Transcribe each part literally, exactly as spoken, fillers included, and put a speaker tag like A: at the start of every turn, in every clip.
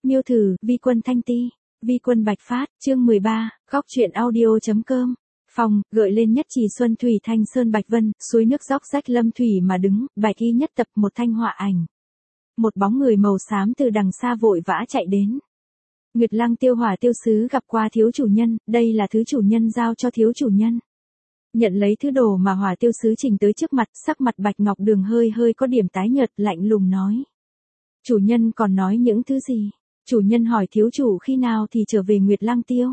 A: Miêu thử, vi quân thanh ti, vi quân bạch phát, chương mười ba, góc truyện audio.com. Phòng, gợi lên nhất trì xuân thủy thanh sơn bạch vân, suối nước róc rách lâm thủy mà đứng, bạch y nhất tập một thanh họa ảnh. Một bóng người màu xám từ đằng xa vội vã chạy đến. Nguyệt Lăng Tiêu Hỏa Tiêu Sứ gặp qua thiếu chủ nhân, đây là thứ chủ nhân giao cho thiếu chủ nhân. Nhận lấy thứ đồ mà Hỏa Tiêu Sứ trình tới trước mặt, sắc mặt Bạch Ngọc Đường hơi hơi có điểm tái nhợt, lạnh lùng nói. Chủ nhân còn nói những thứ gì? Chủ nhân hỏi thiếu chủ khi nào thì trở về Nguyệt Lăng Tiêu.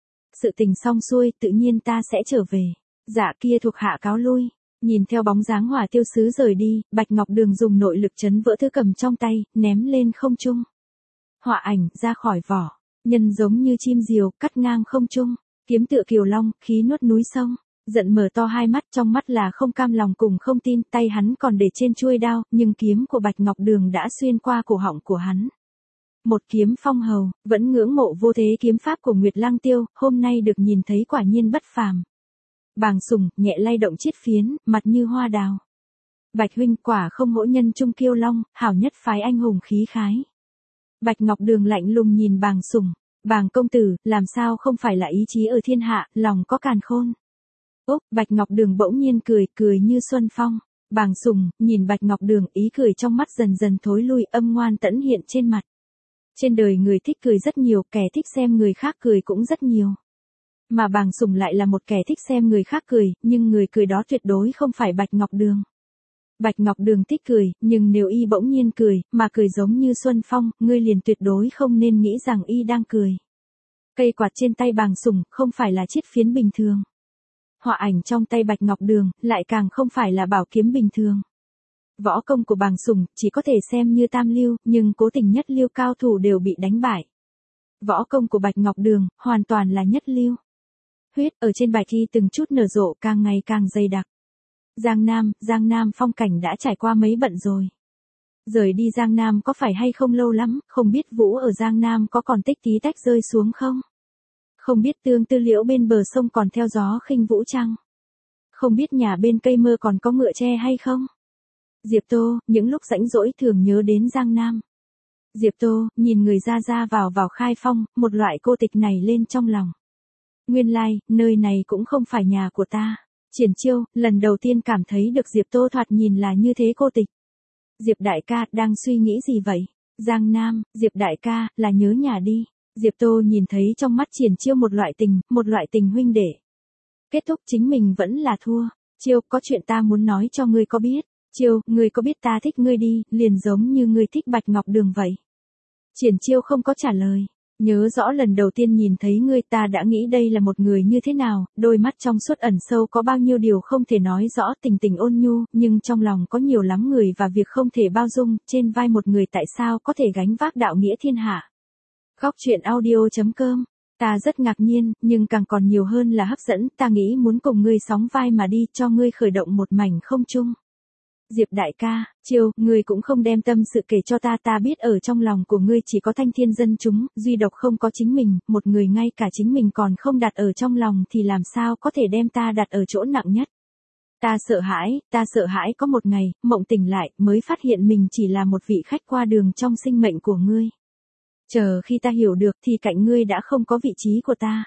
A: Sự tình xong xuôi, tự nhiên ta sẽ trở về. Dạ kia thuộc hạ cáo lui. Nhìn theo bóng dáng Hỏa Tiêu Sứ rời đi, Bạch Ngọc Đường dùng nội lực chấn vỡ thứ cầm trong tay, ném lên không trung. Họa ảnh ra khỏi vỏ, nhân giống như chim diều, cắt ngang không trung, kiếm tựa kiều long, khí nuốt núi sông. Giận mở to hai mắt, trong mắt là không cam lòng cùng không tin, tay hắn còn để trên chuôi đao, nhưng kiếm của Bạch Ngọc Đường đã xuyên qua cổ họng của hắn. Một kiếm phong hầu, vẫn ngưỡng mộ vô thế kiếm pháp của Nguyệt Lăng Tiêu, hôm nay được nhìn thấy quả nhiên bất phàm. Bàng Sùng, nhẹ lay động chiết phiến, mặt như hoa đào. Bạch huynh quả không hỗ nhân trung kiêu long, hảo nhất phái anh hùng khí khái. Bạch Ngọc Đường lạnh lùng nhìn Bàng Sùng, Bàng công tử, làm sao không phải là ý chí ở thiên hạ, lòng có càn khôn. Úc, Bạch Ngọc Đường bỗng nhiên cười, cười như xuân phong. Bàng Sùng, nhìn Bạch Ngọc Đường, ý cười trong mắt dần dần thối lui, âm ngoan tẫn hiện trên mặt. Trên đời người thích cười rất nhiều, kẻ thích xem người khác cười cũng rất nhiều. Mà Bàng Sùng lại là một kẻ thích xem người khác cười, nhưng người cười đó tuyệt đối không phải Bạch Ngọc Đường. Bạch Ngọc Đường thích cười, nhưng nếu y bỗng nhiên cười, mà cười giống như xuân phong, ngươi liền tuyệt đối không nên nghĩ rằng y đang cười. Cây quạt trên tay Bàng Sùng, không phải là chiết phiến bình thường. Họa ảnh trong tay Bạch Ngọc Đường, lại càng không phải là bảo kiếm bình thường. Võ công của Bàng Sùng, chỉ có thể xem như tam lưu, nhưng cố tình nhất lưu cao thủ đều bị đánh bại. Võ công của Bạch Ngọc Đường, hoàn toàn là nhất lưu. Huyết ở trên bạch y từng chút nở rộ, càng ngày càng dày đặc. Giang Nam, Giang Nam phong cảnh đã trải qua mấy bận rồi. Rời đi Giang Nam có phải hay không lâu lắm, không biết vũ ở Giang Nam có còn tích tí tách rơi xuống không? Không biết tương tư liễu bên bờ sông còn theo gió khinh vũ chăng? Không biết nhà bên cây mơ còn có ngựa tre hay không? Diệp Tô, những lúc rảnh rỗi thường nhớ đến Giang Nam. Diệp Tô, nhìn người ra ra vào vào khai phong, một loại cô tịch này lên trong lòng. Nguyên lai, like, nơi này cũng không phải nhà của ta. Triển Chiêu, lần đầu tiên cảm thấy được Diệp Tô thoạt nhìn là như thế cô tịch. Diệp đại ca, đang suy nghĩ gì vậy? Giang Nam, Diệp đại ca, là nhớ nhà đi. Diệp Tô nhìn thấy trong mắt Triển Chiêu một loại tình, một loại tình huynh đệ. Kết thúc chính mình vẫn là thua. Chiêu, có chuyện ta muốn nói cho ngươi có biết. Chiêu, ngươi có biết ta thích ngươi đi, liền giống như ngươi thích Bạch Ngọc Đường vậy. Triển Chiêu không có trả lời. Nhớ rõ lần đầu tiên nhìn thấy ngươi ta đã nghĩ đây là một người như thế nào, đôi mắt trong suốt ẩn sâu có bao nhiêu điều không thể nói rõ, tình tình ôn nhu, nhưng trong lòng có nhiều lắm người và việc không thể bao dung, trên vai một người tại sao có thể gánh vác đạo nghĩa thiên hạ. Góc truyện audio.com. Ta rất ngạc nhiên, nhưng càng còn nhiều hơn là hấp dẫn, ta nghĩ muốn cùng ngươi sóng vai mà đi, cho ngươi khởi động một mảnh không trung. Diệp đại ca, Chiêu, ngươi cũng không đem tâm sự kể cho ta, ta biết ở trong lòng của ngươi chỉ có thanh thiên dân chúng, duy độc không có chính mình, một người ngay cả chính mình còn không đặt ở trong lòng thì làm sao có thể đem ta đặt ở chỗ nặng nhất. Ta sợ hãi, ta sợ hãi có một ngày, mộng tỉnh lại, mới phát hiện mình chỉ là một vị khách qua đường trong sinh mệnh của ngươi. Chờ khi ta hiểu được thì cạnh ngươi đã không có vị trí của ta.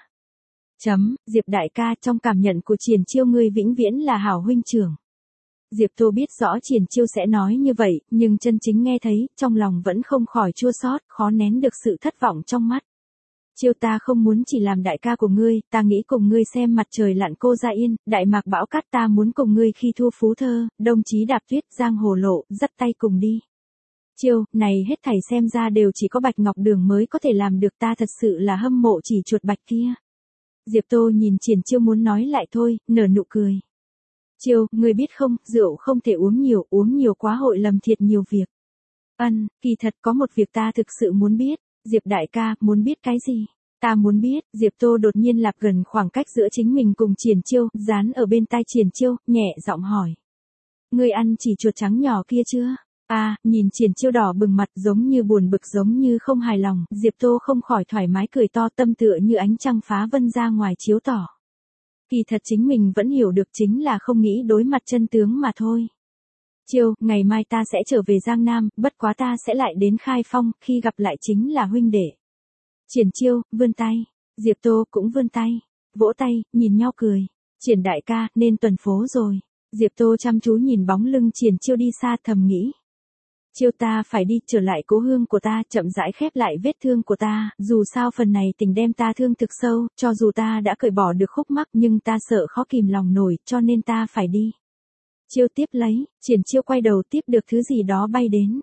A: Chấm, Diệp đại ca, trong cảm nhận của Triển Chiêu ngươi vĩnh viễn là hảo huynh trưởng. Diệp Tô biết rõ Triển Chiêu sẽ nói như vậy, nhưng chân chính nghe thấy, trong lòng vẫn không khỏi chua xót, khó nén được sự thất vọng trong mắt. Chiêu, ta không muốn chỉ làm đại ca của ngươi, ta nghĩ cùng ngươi xem mặt trời lặn cô Gia Yên, đại mạc bão cát, ta muốn cùng ngươi khi thu phú thơ, đồng chí đạp tuyết, giang hồ lộ, dắt tay cùng đi. Chiêu, này hết thảy xem ra đều chỉ có Bạch Ngọc Đường mới có thể làm được, ta thật sự là hâm mộ chỉ chuột bạch kia. Diệp Tô nhìn Triển Chiêu muốn nói lại thôi, nở nụ cười. Chiêu, ngươi biết không, rượu không thể uống nhiều, uống nhiều quá hội lầm thiệt nhiều việc. Ân, kỳ thật có một việc ta thực sự muốn biết. Diệp đại ca, muốn biết cái gì? Ta muốn biết, Diệp Tô đột nhiên lạp gần khoảng cách giữa chính mình cùng Triển Chiêu, dán ở bên tai Triển Chiêu, nhẹ giọng hỏi. Ngươi ăn chỉ chuột trắng nhỏ kia chưa? À, nhìn Triển Chiêu đỏ bừng mặt giống như buồn bực giống như không hài lòng, Diệp Tô không khỏi thoải mái cười to, tâm tựa như ánh trăng phá vân ra ngoài chiếu tỏ. Kỳ thật chính mình vẫn hiểu được, chính là không nghĩ đối mặt chân tướng mà thôi. Chiêu, ngày mai ta sẽ trở về Giang Nam, bất quá ta sẽ lại đến Khai Phong, khi gặp lại chính là huynh đệ. Triển Chiêu, vươn tay. Diệp Tô cũng vươn tay. Vỗ tay, nhìn nhau cười. Triển đại ca, nên tuần phố rồi. Diệp Tô chăm chú nhìn bóng lưng Triển Chiêu đi xa thầm nghĩ. Chiêu ta phải đi trở lại cố hương của ta, chậm rãi khép lại vết thương của ta, dù sao phần này tình đem ta thương thực sâu, cho dù ta đã cởi bỏ được khúc mắc nhưng ta sợ khó kìm lòng nổi, cho nên ta phải đi. Chiêu tiếp lấy, Triển Chiêu quay đầu tiếp được thứ gì đó bay đến.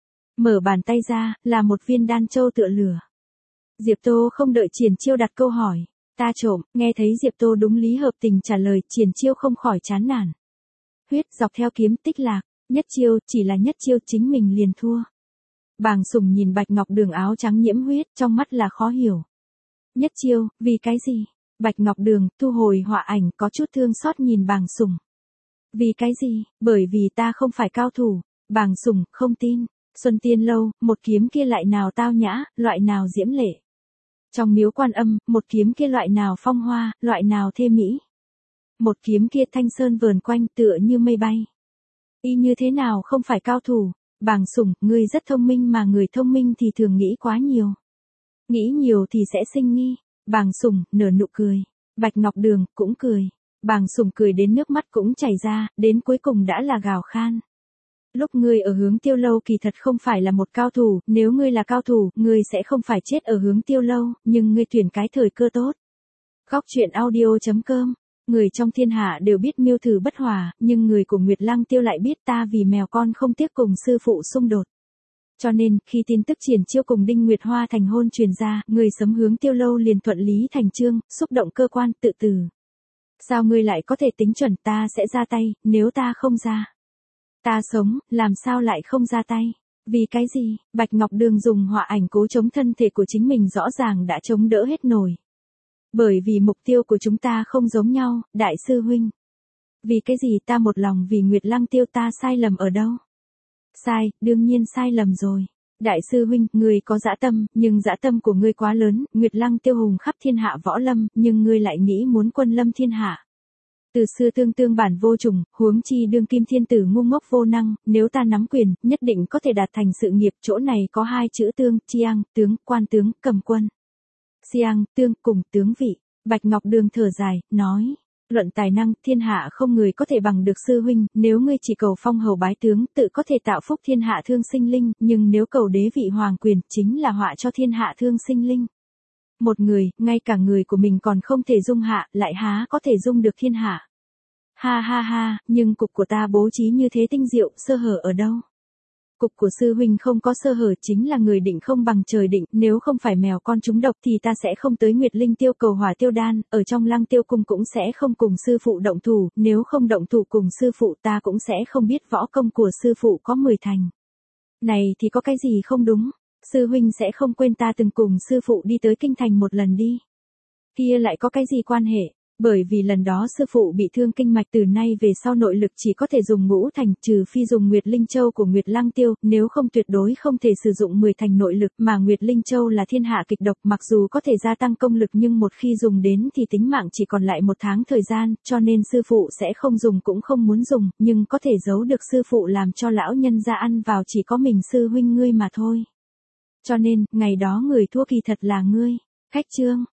A: Mở bàn tay ra, là một viên đan châu tựa lửa. Diệp Tô không đợi Triển Chiêu đặt câu hỏi. Ta trộm, nghe thấy Diệp Tô đúng lý hợp tình trả lời, Triển Chiêu không khỏi chán nản. Huyết dọc theo kiếm tích lạc, nhất chiêu, chỉ là nhất chiêu chính mình liền thua. Bàng Sùng nhìn Bạch Ngọc Đường áo trắng nhiễm huyết, trong mắt là khó hiểu. Nhất chiêu, vì cái gì? Bạch Ngọc Đường, thu hồi họa ảnh, có chút thương xót nhìn Bàng Sùng. Vì cái gì? Bởi vì ta không phải cao thủ. Bàng Sùng, không tin. Xuân Tiên Lâu, một kiếm kia lại nào tao nhã, loại nào diễm lệ. Trong miếu Quan Âm, một kiếm kia loại nào phong hoa, loại nào thê mỹ. Một kiếm kia thanh sơn vờn quanh tựa như mây bay. Y như thế nào không phải cao thủ. Bàng Sùng, ngươi rất thông minh mà người thông minh thì thường nghĩ quá nhiều. Nghĩ nhiều thì sẽ sinh nghi. Bàng Sùng, nở nụ cười. Bạch Ngọc Đường, cũng cười. Bàng Sùng cười đến nước mắt cũng chảy ra, đến cuối cùng đã là gào khan. Lúc ngươi ở hướng Tiêu Lâu kỳ thật không phải là một cao thủ, nếu ngươi là cao thủ, ngươi sẽ không phải chết ở hướng Tiêu Lâu, nhưng ngươi tuyển cái thời cơ tốt. Góc truyện audio chấm com. Người trong thiên hạ đều biết Miêu Thử bất hòa, nhưng người của Nguyệt Lăng Tiêu lại biết ta vì mèo con không tiếc cùng sư phụ xung đột. Cho nên, khi tin tức Triển Chiêu cùng Đinh Nguyệt Hoa thành hôn truyền ra, người sấm hướng Tiêu Lâu liền thuận lý thành chương, xúc động cơ quan tự tử. Sao ngươi lại có thể tính chuẩn ta sẽ ra tay, nếu ta không ra? Ta sống, làm sao lại không ra tay? Vì cái gì? Bạch Ngọc Đường dùng họa ảnh cố chống thân thể của chính mình rõ ràng đã chống đỡ hết nổi. Bởi vì mục tiêu của chúng ta không giống nhau, đại sư huynh. Vì cái gì ta một lòng vì Nguyệt Lăng Tiêu, ta sai lầm ở đâu? Sai, đương nhiên sai lầm rồi. Đại sư huynh, ngươi có dã tâm, nhưng dã tâm của ngươi quá lớn, Nguyệt Lăng Tiêu hùng khắp thiên hạ võ lâm, nhưng ngươi lại nghĩ muốn quân lâm thiên hạ. Từ xưa tương tương bản vô trùng, huống chi đương kim thiên tử ngu ngốc vô năng, nếu ta nắm quyền, nhất định có thể đạt thành sự nghiệp, chỗ này có hai chữ tương, chiang, tướng, quan tướng, cầm quân. Xiang, tương, cùng tướng vị. Bạch Ngọc Đường thở dài, nói. Luận tài năng, thiên hạ không người có thể bằng được sư huynh, nếu ngươi chỉ cầu phong hầu bái tướng, tự có thể tạo phúc thiên hạ thương sinh linh, nhưng nếu cầu đế vị hoàng quyền, chính là họa cho thiên hạ thương sinh linh. Một người, ngay cả người của mình còn không thể dung hạ, lại há có thể dung được thiên hạ. Ha ha ha, nhưng cục của ta bố trí như thế tinh diệu, sơ hở ở đâu? Cục của sư huynh không có sơ hở, chính là người định không bằng trời định, nếu không phải mèo con trúng độc thì ta sẽ không tới Nguyệt Linh Tiêu cầu hỏa tiêu đan, ở trong Lăng Tiêu cung cũng sẽ không cùng sư phụ động thủ, nếu không động thủ cùng sư phụ ta cũng sẽ không biết võ công của sư phụ có mười thành. Này thì có cái gì không đúng, sư huynh sẽ không quên ta từng cùng sư phụ đi tới kinh thành một lần đi. Kia lại có cái gì quan hệ? Bởi vì lần đó sư phụ bị thương kinh mạch, từ nay về sau nội lực chỉ có thể dùng ngũ thành, trừ phi dùng Nguyệt Linh Châu của Nguyệt Lăng Tiêu, nếu không tuyệt đối không thể sử dụng mười thành nội lực, mà Nguyệt Linh Châu là thiên hạ kịch độc, mặc dù có thể gia tăng công lực nhưng một khi dùng đến thì tính mạng chỉ còn lại một tháng thời gian, cho nên sư phụ sẽ không dùng cũng không muốn dùng, nhưng có thể giấu được sư phụ làm cho lão nhân ra ăn vào chỉ có mình sư huynh ngươi mà thôi. Cho nên, ngày đó người thua kỳ thật là ngươi. Khách chương.